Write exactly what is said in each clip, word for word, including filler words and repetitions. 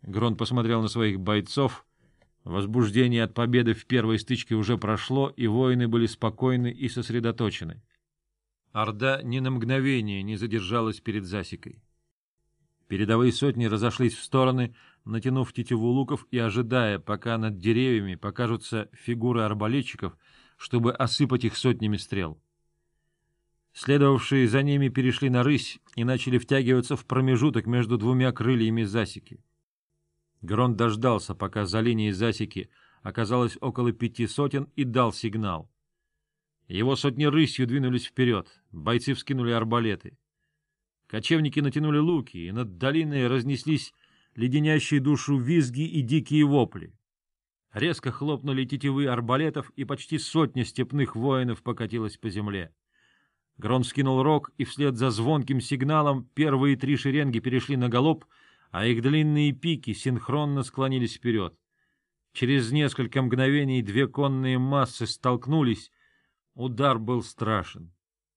Грон посмотрел на своих бойцов. Возбуждение от победы в первой стычке уже прошло, и воины были спокойны и сосредоточены. Орда ни на мгновение не задержалась перед засекой. Передовые сотни разошлись в стороны, натянув тетиву луков и ожидая, пока над деревьями покажутся фигуры арбалетчиков, чтобы осыпать их сотнями стрел. Следовавшие за ними перешли на рысь и начали втягиваться в промежуток между двумя крыльями засеки. Грон дождался, пока за линией засеки оказалось около пяти сотен, и дал сигнал. Его сотни рысью двинулись вперед, бойцы вскинули арбалеты. Кочевники натянули луки, и над долиной разнеслись леденящие душу визги и дикие вопли. Резко хлопнули тетивы арбалетов, и почти сотня степных воинов покатилась по земле. Грон скинул рог, и вслед за звонким сигналом первые три шеренги перешли на галоп, а их длинные пики синхронно склонились вперед. Через несколько мгновений две конные массы столкнулись. Удар был страшен.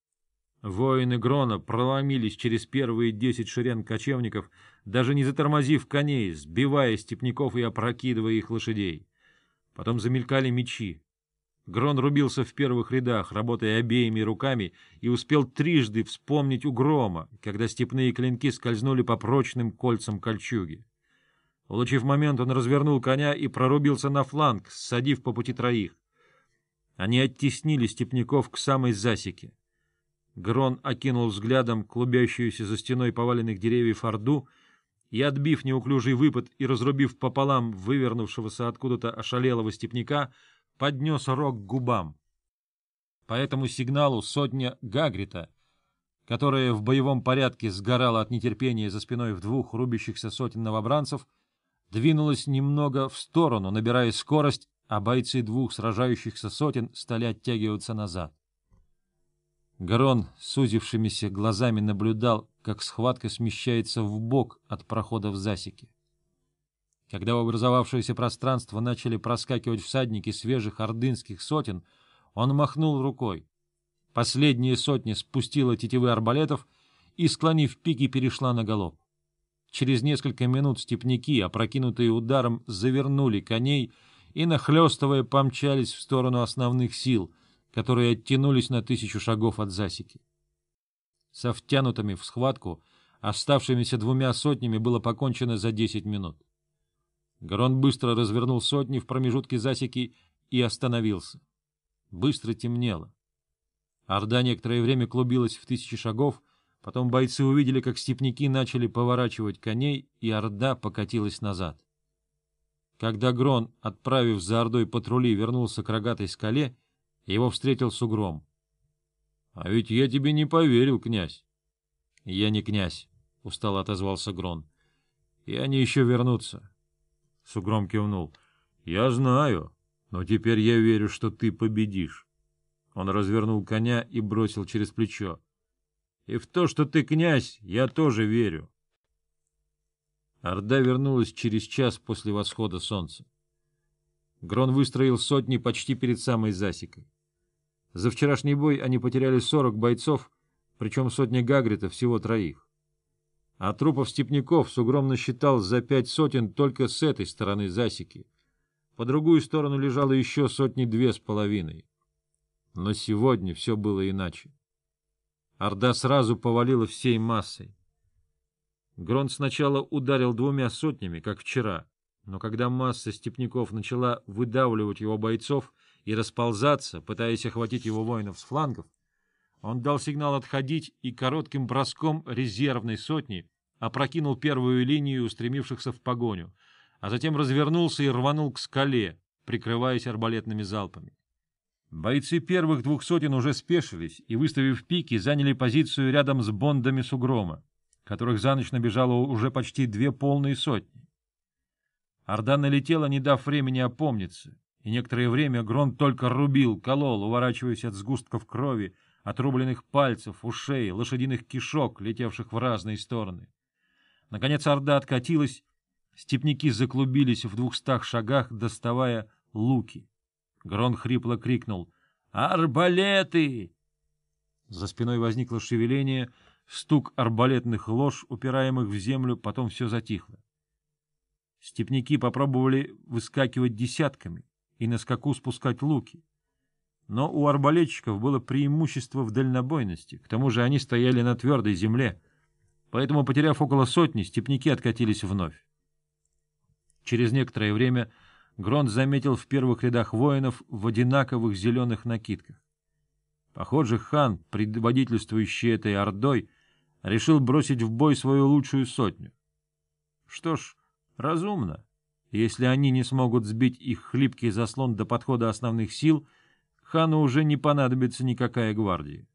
Воины Грона проломились через первые десять шеренг кочевников, даже не затормозив коней, сбивая степняков и опрокидывая их лошадей. Потом замелькали мечи. Грон рубился в первых рядах, работая обеими руками, и успел трижды вспомнить у грома, когда степные клинки скользнули по прочным кольцам кольчуги. Улучив момент, он развернул коня и прорубился на фланг, ссадив по пути троих. Они оттеснили степняков к самой засеке. Грон окинул взглядом клубящуюся за стеной поваленных деревьев орду и, отбив неуклюжий выпад и разрубив пополам вывернувшегося откуда-то ошалелого степняка, поднес рог к губам. По этому сигналу сотня Гагрита, которая в боевом порядке сгорала от нетерпения за спиной в двух рубящихся сотен новобранцев, двинулась немного в сторону, набирая скорость, а бойцы двух сражающихся сотен стали оттягиваться назад. Грон сузившимися глазами наблюдал, как схватка смещается вбок от прохода в засеке. Когда в образовавшееся пространство начали проскакивать всадники свежих ордынских сотен, он махнул рукой. Последняя сотня спустила тетивы арбалетов и, склонив пики, перешла на галоп. Через несколько минут степняки, опрокинутые ударом, завернули коней и, нахлёстывая, помчались в сторону основных сил, которые оттянулись на тысячу шагов от засеки. Со втянутыми в схватку оставшимися двумя сотнями было покончено за десять минут. Грон быстро развернул сотни в промежутке засеки и остановился. Быстро темнело. Орда некоторое время клубилась в тысячи шагов, потом бойцы увидели, как степняки начали поворачивать коней, и орда покатилась назад. Когда Грон, отправив за ордой патрули, вернулся к рогатой скале, его встретил Сугром. — А ведь я тебе не поверил, князь. — Я не князь, — устало отозвался Грон. — И они еще вернутся. Сугром кивнул. — Я знаю, но теперь я верю, что ты победишь. Он развернул коня и бросил через плечо. — И в то, что ты князь, я тоже верю. Орда вернулась через час после восхода солнца. Грон выстроил сотни почти перед самой засекой. За вчерашний бой они потеряли сорок бойцов, причем сотня Гагрита всего троих. А трупов степняков Сугром насчитал за пять сотен только с этой стороны засеки. По другую сторону лежало еще сотни-две с половиной. Но сегодня все было иначе. Орда сразу повалила всей массой. Грон сначала ударил двумя сотнями, как вчера, но когда масса степняков начала выдавливать его бойцов и расползаться, пытаясь охватить его воинов с флангов, он дал сигнал отходить и коротким броском резервной сотни опрокинул первую линию устремившихся в погоню, а затем развернулся и рванул к скале, прикрываясь арбалетными залпами. Бойцы первых двух сотен уже спешились и, выставив пики, заняли позицию рядом с бондами Сугрома, которых за ночь набежало уже почти две полные сотни. Орда налетела, не дав времени опомниться, и некоторое время Грон только рубил, колол, уворачиваясь от сгустков крови, отрубленных пальцев, ушей, лошадиных кишок, летевших в разные стороны. Наконец орда откатилась, степняки заклубились в двухстах шагах, доставая луки. Грон хрипло крикнул: «Арбалеты!» За спиной возникло шевеление, стук арбалетных лож, упираемых в землю, потом все затихло. Степняки попробовали выскакивать десятками и на скаку спускать луки. Но у арбалетчиков было преимущество в дальнобойности, к тому же они стояли на твердой земле, поэтому, потеряв около сотни, степняки откатились вновь. Через некоторое время Гронт заметил в первых рядах воинов в одинаковых зеленых накидках. Похоже, хан, предводительствующий этой ордой, решил бросить в бой свою лучшую сотню. Что ж, разумно. Если они не смогут сбить их хлипкий заслон до подхода основных сил, хану уже не понадобится никакая гвардия.